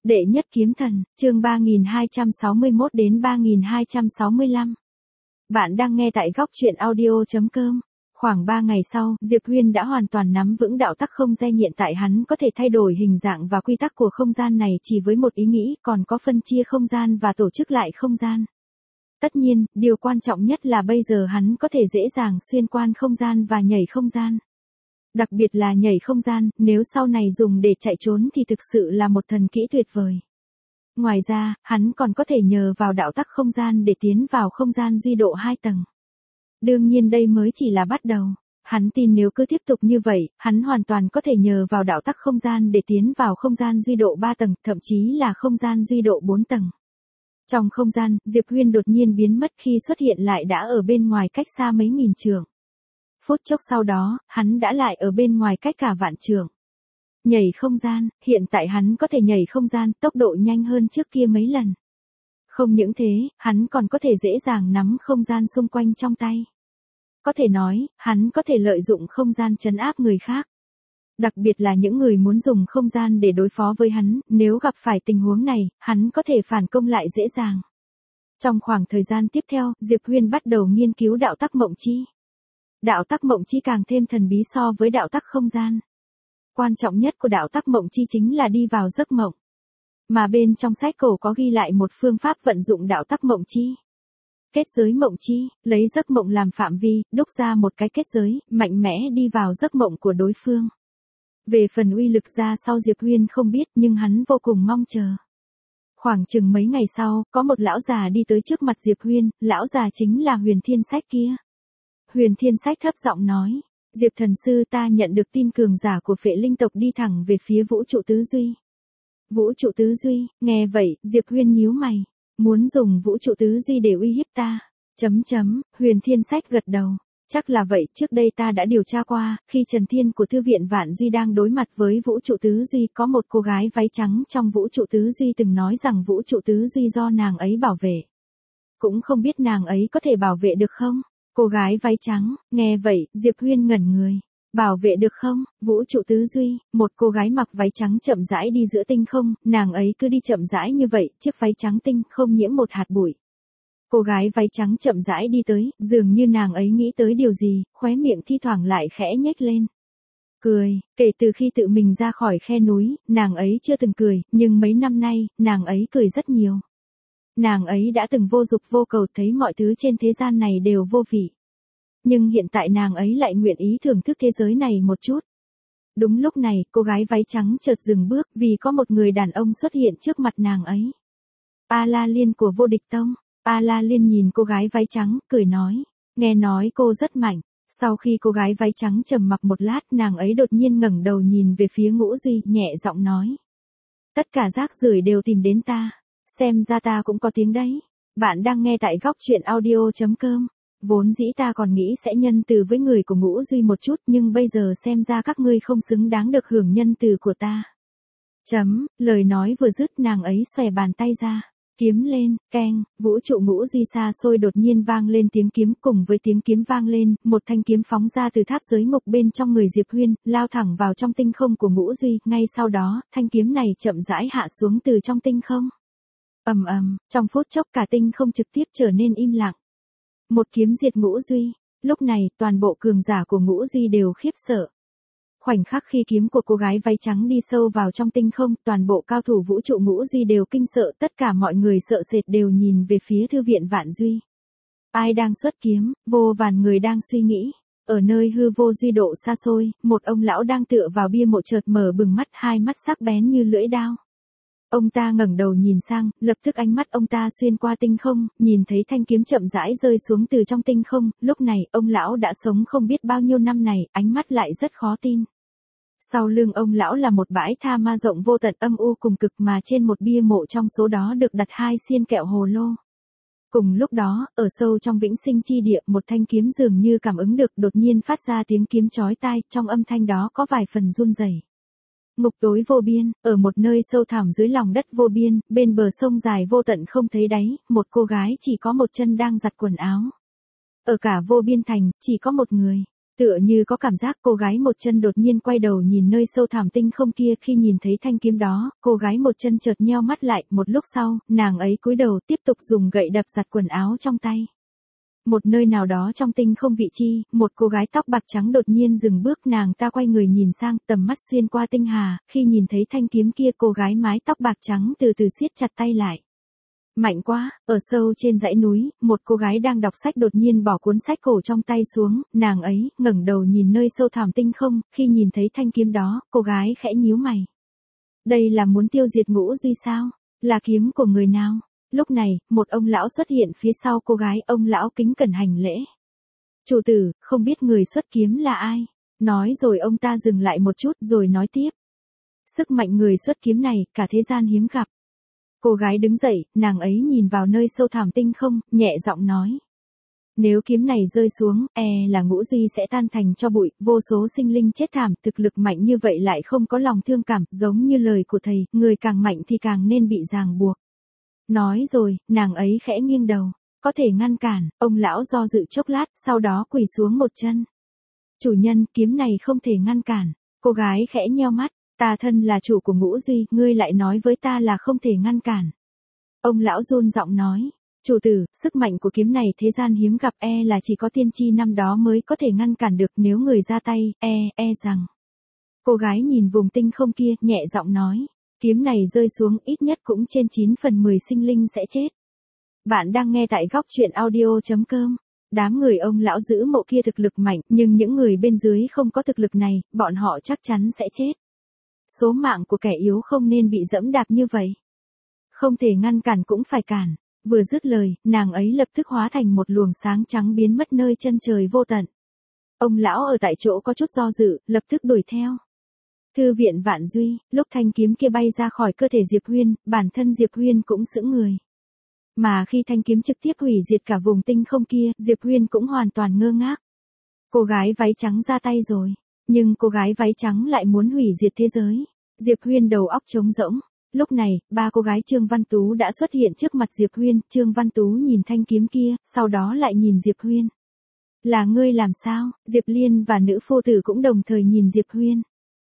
Đệ nhất kiếm thần, chương 3261 đến 3265. Bạn đang nghe tại góc truyện audio.com. Khoảng 3 ngày sau, Diệp Huyên đã hoàn toàn nắm vững đạo tắc không gian, hiện tại hắn có thể thay đổi hình dạng và quy tắc của không gian này chỉ với một ý nghĩ, còn có phân chia không gian và tổ chức lại không gian. Tất nhiên, điều quan trọng nhất là bây giờ hắn có thể dễ dàng xuyên qua không gian và nhảy không gian. Đặc biệt là nhảy không gian, nếu sau này dùng để chạy trốn thì thực sự là một thần kỹ tuyệt vời. Ngoài ra, hắn còn có thể nhờ vào đạo tắc không gian để tiến vào không gian duy độ 2 tầng. Đương nhiên đây mới chỉ là bắt đầu. Hắn tin nếu cứ tiếp tục như vậy, hắn hoàn toàn có thể nhờ vào đạo tắc không gian để tiến vào không gian duy độ 3 tầng, thậm chí là không gian duy độ 4 tầng. Trong không gian, Diệp Huyên đột nhiên biến mất, khi xuất hiện lại đã ở bên ngoài cách xa mấy nghìn trượng. Phút chốc sau đó, hắn đã lại ở bên ngoài cách cả vạn trượng. Nhảy không gian, hiện tại hắn có thể nhảy không gian tốc độ nhanh hơn trước kia mấy lần. Không những thế, hắn còn có thể dễ dàng nắm không gian xung quanh trong tay. Có thể nói, hắn có thể lợi dụng không gian trấn áp người khác. Đặc biệt là những người muốn dùng không gian để đối phó với hắn, nếu gặp phải tình huống này, hắn có thể phản công lại dễ dàng. Trong khoảng thời gian tiếp theo, Diệp Huyên bắt đầu nghiên cứu đạo tắc mộng chi. Đạo tắc mộng chi càng thêm thần bí so với đạo tắc không gian. Quan trọng nhất của đạo tắc mộng chi chính là đi vào giấc mộng. Mà bên trong sách cổ có ghi lại một phương pháp vận dụng đạo tắc mộng chi. Kết giới mộng chi, lấy giấc mộng làm phạm vi, đúc ra một cái kết giới, mạnh mẽ đi vào giấc mộng của đối phương. Về phần uy lực ra sau Diệp Huyên không biết, nhưng hắn vô cùng mong chờ. Khoảng chừng mấy ngày sau, có một lão già đi tới trước mặt Diệp Huyên, lão già chính là Huyền Thiên Sách kia. Huyền Thiên Sách thấp giọng nói, Diệp thần sư, ta nhận được tin cường giả của Phệ Linh tộc đi thẳng về phía vũ trụ tứ duy. Vũ trụ tứ duy, nghe vậy, Diệp Huyên nhíu mày, muốn dùng vũ trụ tứ duy để uy hiếp ta. Huyền Thiên Sách gật đầu, chắc là vậy, trước đây ta đã điều tra qua, khi Trần Thiên của Thư viện Vạn Duy đang đối mặt với vũ trụ tứ duy, có một cô gái váy trắng trong vũ trụ tứ duy từng nói rằng vũ trụ tứ duy do nàng ấy bảo vệ. Cũng không biết nàng ấy có thể bảo vệ được không? Cô gái váy trắng, nghe vậy, Diệp Huyên ngẩn người. Bảo vệ được không? Vũ trụ tứ duy, một cô gái mặc váy trắng chậm rãi đi giữa tinh không, nàng ấy cứ đi chậm rãi như vậy, chiếc váy trắng tinh không nhiễm một hạt bụi. Cô gái váy trắng chậm rãi đi tới, dường như nàng ấy nghĩ tới điều gì, khóe miệng thi thoảng lại khẽ nhếch lên. Cười, kể từ khi tự mình ra khỏi khe núi, nàng ấy chưa từng cười, nhưng mấy năm nay, nàng ấy cười rất nhiều. Nàng ấy đã từng vô dục vô cầu, thấy mọi thứ trên thế gian này đều vô vị. Nhưng hiện tại nàng ấy lại nguyện ý thưởng thức thế giới này một chút. Đúng lúc này, cô gái váy trắng chợt dừng bước vì có một người đàn ông xuất hiện trước mặt nàng ấy. A La Liên của Vô Địch Tông. A La Liên nhìn cô gái váy trắng, cười nói. Nghe nói cô rất mạnh. Sau khi cô gái váy trắng trầm mặc một lát, nàng ấy đột nhiên ngẩng đầu nhìn về phía Ngũ Duy, nhẹ giọng nói. Tất cả rác rưởi đều tìm đến ta. Xem ra ta cũng có tiếng đấy. Bạn đang nghe tại góc truyện audio.com. Vốn dĩ ta còn nghĩ sẽ nhân từ với người của Ngũ Duy một chút, nhưng bây giờ xem ra các ngươi không xứng đáng được hưởng nhân từ của ta. Lời nói vừa dứt, nàng ấy xòe bàn tay ra. Kiếm lên, keng, vũ trụ Ngũ Duy xa xôi đột nhiên vang lên tiếng kiếm, cùng với tiếng kiếm vang lên, một thanh kiếm phóng ra từ tháp giới ngục bên trong người Diệp Huyên, lao thẳng vào trong tinh không của Ngũ Duy, ngay sau đó, thanh kiếm này chậm rãi hạ xuống từ trong tinh không. Trong phút chốc cả tinh không trực tiếp trở nên im lặng. Một kiếm diệt Ngũ Duy. Lúc này, toàn bộ cường giả của Ngũ Duy đều khiếp sợ. Khoảnh khắc khi kiếm của cô gái váy trắng đi sâu vào trong tinh không, toàn bộ cao thủ vũ trụ Ngũ Duy đều kinh sợ, tất cả mọi người sợ sệt đều nhìn về phía Thư viện Vạn Duy. Ai đang xuất kiếm? Vô vàn người đang suy nghĩ. Ở nơi hư vô duy độ xa xôi, một ông lão đang tựa vào bia mộ chợt mở bừng mắt, hai mắt sắc bén như lưỡi dao. Ông ta ngẩng đầu nhìn sang, lập tức ánh mắt ông ta xuyên qua tinh không, nhìn thấy thanh kiếm chậm rãi rơi xuống từ trong tinh không, lúc này, ông lão đã sống không biết bao nhiêu năm này, ánh mắt lại rất khó tin. Sau lưng ông lão là một bãi tha ma rộng vô tận âm u cùng cực, mà trên một bia mộ trong số đó được đặt 2 xiên kẹo hồ lô. Cùng lúc đó, ở sâu trong vĩnh sinh chi địa, một thanh kiếm dường như cảm ứng được, đột nhiên phát ra tiếng kiếm chói tai, trong âm thanh đó có vài phần run rẩy. Ngục tối vô biên, ở một nơi sâu thẳm dưới lòng đất vô biên, bên bờ sông dài vô tận không thấy đáy, một cô gái chỉ có một chân đang giặt quần áo. Ở cả vô biên thành, chỉ có một người. Tựa như có cảm giác cô gái một chân đột nhiên quay đầu nhìn nơi sâu thẳm tinh không kia khi nhìn thấy thanh kiếm đó, cô gái một chân chợt nheo mắt lại, một lúc sau, nàng ấy cúi đầu tiếp tục dùng gậy đập giặt quần áo trong tay. Một nơi nào đó trong tinh không vị chi, một cô gái tóc bạc trắng đột nhiên dừng bước, nàng ta quay người nhìn sang, tầm mắt xuyên qua tinh hà, khi nhìn thấy thanh kiếm kia cô gái mái tóc bạc trắng từ từ siết chặt tay lại. Mạnh quá, ở sâu trên dãy núi, một cô gái đang đọc sách đột nhiên bỏ cuốn sách cổ trong tay xuống, nàng ấy ngẩng đầu nhìn nơi sâu thẳm tinh không, khi nhìn thấy thanh kiếm đó, cô gái khẽ nhíu mày. Đây là muốn tiêu diệt Ngũ Duy sao? Là kiếm của người nào? Lúc này, một ông lão xuất hiện phía sau cô gái, ông lão kính cẩn hành lễ. Chủ tử, không biết người xuất kiếm là ai? Nói rồi ông ta dừng lại một chút rồi nói tiếp. Sức mạnh người xuất kiếm này, cả thế gian hiếm gặp. Cô gái đứng dậy, nàng ấy nhìn vào nơi sâu thẳm tinh không, nhẹ giọng nói. Nếu kiếm này rơi xuống, là Ngũ Duy sẽ tan thành cho bụi, vô số sinh linh chết thảm, thực lực mạnh như vậy lại không có lòng thương cảm, giống như lời của thầy, người càng mạnh thì càng nên bị ràng buộc. Nói rồi, nàng ấy khẽ nghiêng đầu, có thể ngăn cản, ông lão do dự chốc lát, sau đó quỳ xuống một chân. Chủ nhân, kiếm này không thể ngăn cản, cô gái khẽ nheo mắt. Ta thân là chủ của Ngũ Duy, ngươi lại nói với ta là không thể ngăn cản. Ông lão run giọng nói, chủ tử, sức mạnh của kiếm này thế gian hiếm gặp, là chỉ có tiên tri năm đó mới có thể ngăn cản được, nếu người ra tay, rằng. Cô gái nhìn vùng tinh không kia, nhẹ giọng nói, kiếm này rơi xuống ít nhất cũng trên 9 phần 10 sinh linh sẽ chết. Bạn đang nghe tại góc truyện audio.com. Đám người ông lão giữ mộ kia thực lực mạnh, nhưng những người bên dưới không có thực lực này, bọn họ chắc chắn sẽ chết. Số mạng của kẻ yếu không nên bị dẫm đạp như vậy. Không thể ngăn cản cũng phải cản. Vừa dứt lời, nàng ấy lập tức hóa thành một luồng sáng trắng biến mất nơi chân trời vô tận. Ông lão ở tại chỗ có chút do dự, lập tức đuổi theo. Thư viện Vạn Duy, lúc thanh kiếm kia bay ra khỏi cơ thể Diệp Huyên, bản thân Diệp Huyên cũng sững người. Mà khi thanh kiếm trực tiếp hủy diệt cả vùng tinh không kia, Diệp Huyên cũng hoàn toàn ngơ ngác. Cô gái váy trắng ra tay rồi. Nhưng cô gái váy trắng lại muốn hủy diệt thế giới. Diệp Huyên đầu óc trống rỗng. Lúc này, ba cô gái Trương Văn Tú đã xuất hiện trước mặt Diệp Huyên. Trương Văn Tú nhìn thanh kiếm kia, sau đó lại nhìn Diệp Huyên. Là ngươi làm sao? Diệp Liên và nữ phu tử cũng đồng thời nhìn Diệp Huyên.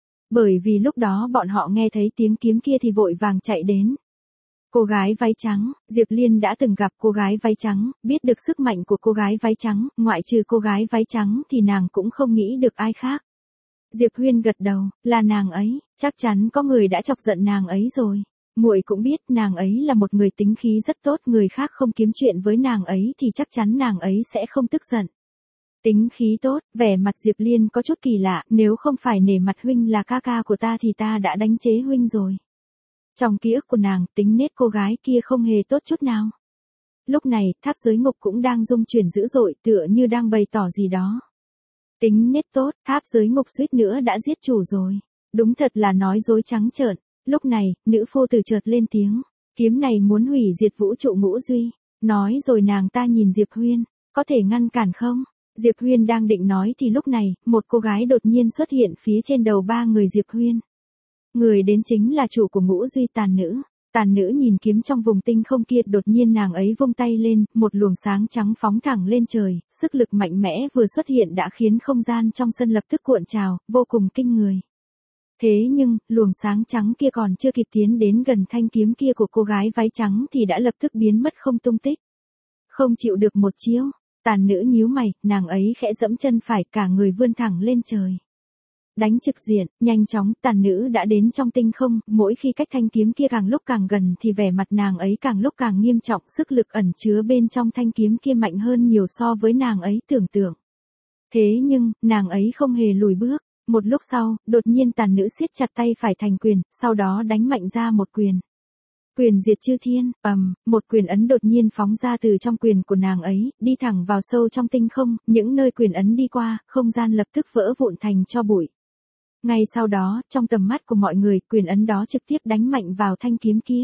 Bởi vì lúc đó bọn họ nghe thấy tiếng kiếm kia thì vội vàng chạy đến. Cô gái váy trắng, Diệp Liên đã từng gặp cô gái váy trắng, biết được sức mạnh của cô gái váy trắng, ngoại trừ cô gái váy trắng thì nàng cũng không nghĩ được ai khác. Diệp Huyên gật đầu, là nàng ấy, chắc chắn có người đã chọc giận nàng ấy rồi. Muội cũng biết nàng ấy là một người tính khí rất tốt, người khác không kiếm chuyện với nàng ấy thì chắc chắn nàng ấy sẽ không tức giận. Tính khí tốt, vẻ mặt Diệp Liên có chút kỳ lạ, nếu không phải nể mặt huynh là ca ca của ta thì ta đã đánh chế huynh rồi. Trong ký ức của nàng, tính nết cô gái kia không hề tốt chút nào. Lúc này, tháp giới ngục cũng đang rung chuyển dữ dội, tựa như đang bày tỏ gì đó. Tính nết tốt, tháp giới ngục suýt nữa đã giết chủ rồi. Đúng thật là nói dối trắng trợn. Lúc này, nữ phu tử chợt lên tiếng. Kiếm này muốn hủy diệt vũ trụ Ngũ Duy. Nói rồi nàng ta nhìn Diệp Huyên. Có thể ngăn cản không? Diệp Huyên đang định nói thì lúc này, một cô gái đột nhiên xuất hiện phía trên đầu ba người Diệp Huyên. Người đến chính là chủ của Ngũ Duy, Tàn Nữ. Tàn Nữ nhìn kiếm trong vùng tinh không kia, đột nhiên nàng ấy vung tay lên, một luồng sáng trắng phóng thẳng lên trời, sức lực mạnh mẽ vừa xuất hiện đã khiến không gian trong sân lập tức cuộn trào, vô cùng kinh người. Thế nhưng, luồng sáng trắng kia còn chưa kịp tiến đến gần thanh kiếm kia của cô gái váy trắng thì đã lập tức biến mất không tung tích. Không chịu được một chiêu, Tàn Nữ nhíu mày, nàng ấy khẽ giẫm chân phải, cả người vươn thẳng lên trời. Đánh trực diện, nhanh chóng, Tàn Nữ đã đến trong tinh không, mỗi khi cách thanh kiếm kia càng lúc càng gần thì vẻ mặt nàng ấy càng lúc càng nghiêm trọng, sức lực ẩn chứa bên trong thanh kiếm kia mạnh hơn nhiều so với nàng ấy tưởng tượng. Thế nhưng, nàng ấy không hề lùi bước. Một lúc sau, đột nhiên Tàn Nữ siết chặt tay phải thành quyền, sau đó đánh mạnh ra một quyền. Quyền diệt chư thiên, một quyền ấn đột nhiên phóng ra từ trong quyền của nàng ấy, đi thẳng vào sâu trong tinh không, những nơi quyền ấn đi qua, không gian lập tức vỡ vụn thành tro bụi. Ngay sau đó, trong tầm mắt của mọi người, quyền ấn đó trực tiếp đánh mạnh vào thanh kiếm kia.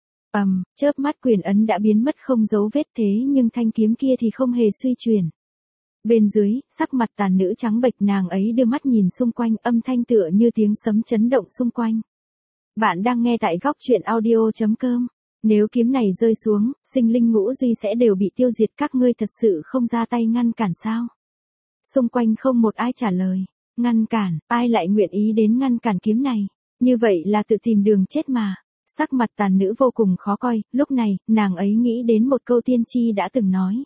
Chớp mắt quyền ấn đã biến mất không dấu vết, thế nhưng thanh kiếm kia thì không hề suy chuyển. Bên dưới, sắc mặt Tàn Nữ trắng bệch, nàng ấy đưa mắt nhìn xung quanh, âm thanh tựa như tiếng sấm chấn động xung quanh. Bạn đang nghe tại góc truyện audio.com. Nếu kiếm này rơi xuống, sinh linh Ngũ Duy sẽ đều bị tiêu diệt, các ngươi thật sự không ra tay ngăn cản sao? Xung quanh không một ai trả lời. Ngăn cản, ai lại nguyện ý đến ngăn cản kiếm này? Như vậy là tự tìm đường chết mà. Sắc mặt tàn nữ vô cùng khó coi, lúc này, nàng ấy nghĩ đến một câu tiên tri đã từng nói.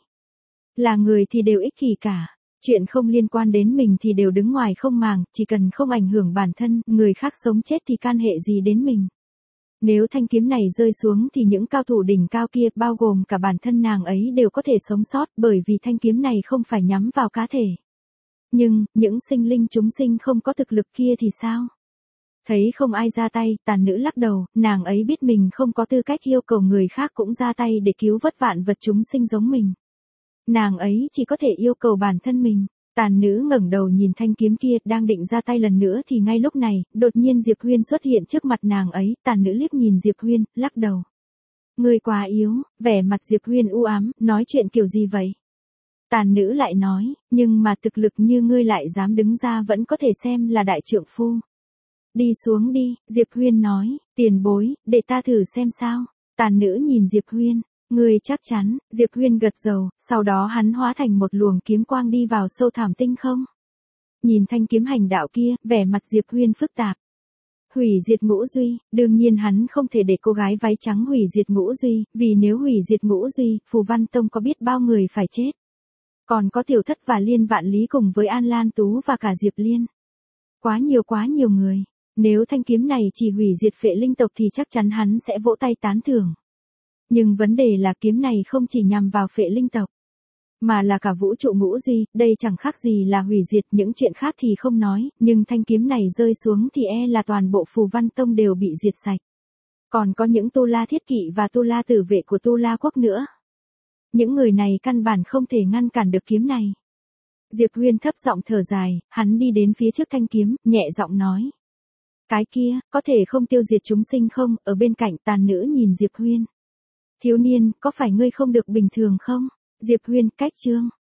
Là người thì đều ích kỷ cả. Chuyện không liên quan đến mình thì đều đứng ngoài không màng, chỉ cần không ảnh hưởng bản thân, người khác sống chết thì can hệ gì đến mình. Nếu thanh kiếm này rơi xuống thì những cao thủ đỉnh cao kia, bao gồm cả bản thân nàng ấy đều có thể sống sót, bởi vì thanh kiếm này không phải nhắm vào cá thể. Nhưng, những sinh linh chúng sinh không có thực lực kia thì sao? Thấy không ai ra tay, tàn nữ lắc đầu, nàng ấy biết mình không có tư cách yêu cầu người khác cũng ra tay để cứu vớt vạn vật chúng sinh giống mình. Nàng ấy chỉ có thể yêu cầu bản thân mình. Tàn nữ ngẩng đầu nhìn thanh kiếm kia, đang định ra tay lần nữa thì ngay lúc này, đột nhiên Diệp Huyên xuất hiện trước mặt nàng ấy, tàn nữ liếc nhìn Diệp Huyên, lắc đầu. Ngươi quá yếu, vẻ mặt Diệp Huyên u ám, nói chuyện kiểu gì vậy? Tàn nữ lại nói, nhưng mà thực lực như ngươi lại dám đứng ra vẫn có thể xem là đại trượng phu. Đi xuống đi, Diệp Huyên nói, tiền bối, để ta thử xem sao. Tàn nữ nhìn Diệp Huyên. Ngươi chắc chắn, Diệp Huyên gật đầu, sau đó hắn hóa thành một luồng kiếm quang đi vào sâu thẳm tinh không. Nhìn thanh kiếm hành đạo kia, vẻ mặt Diệp Huyên phức tạp. Hủy diệt ngũ duy, đương nhiên hắn không thể để cô gái váy trắng hủy diệt ngũ duy, vì nếu hủy diệt ngũ duy, Phù Văn Tông có biết bao người phải chết. Còn có Tiểu Thất và Liên Vạn Lý cùng với An Lan Tú và cả Diệp Liên. Quá nhiều người. Nếu thanh kiếm này chỉ hủy diệt phệ linh tộc thì chắc chắn hắn sẽ vỗ tay tán thưởng. Nhưng vấn đề là kiếm này không chỉ nhằm vào phệ linh tộc, mà là cả vũ trụ ngũ duy, đây chẳng khác gì là hủy diệt, những chuyện khác thì không nói, nhưng thanh kiếm này rơi xuống thì là toàn bộ Phù Văn Tông đều bị diệt sạch. Còn có những Tu La Thiết Kỵ và Tu La Tử Vệ của Tu La Quốc nữa. Những người này căn bản không thể ngăn cản được kiếm này. Diệp Huyên thấp giọng thở dài, hắn đi đến phía trước thanh kiếm, nhẹ giọng nói. Cái kia, có thể không tiêu diệt chúng sinh không? Ở bên cạnh tàn nữ nhìn Diệp Huyên. Thiếu niên, có phải ngươi không được bình thường không? Diệp Huyên, cách chương.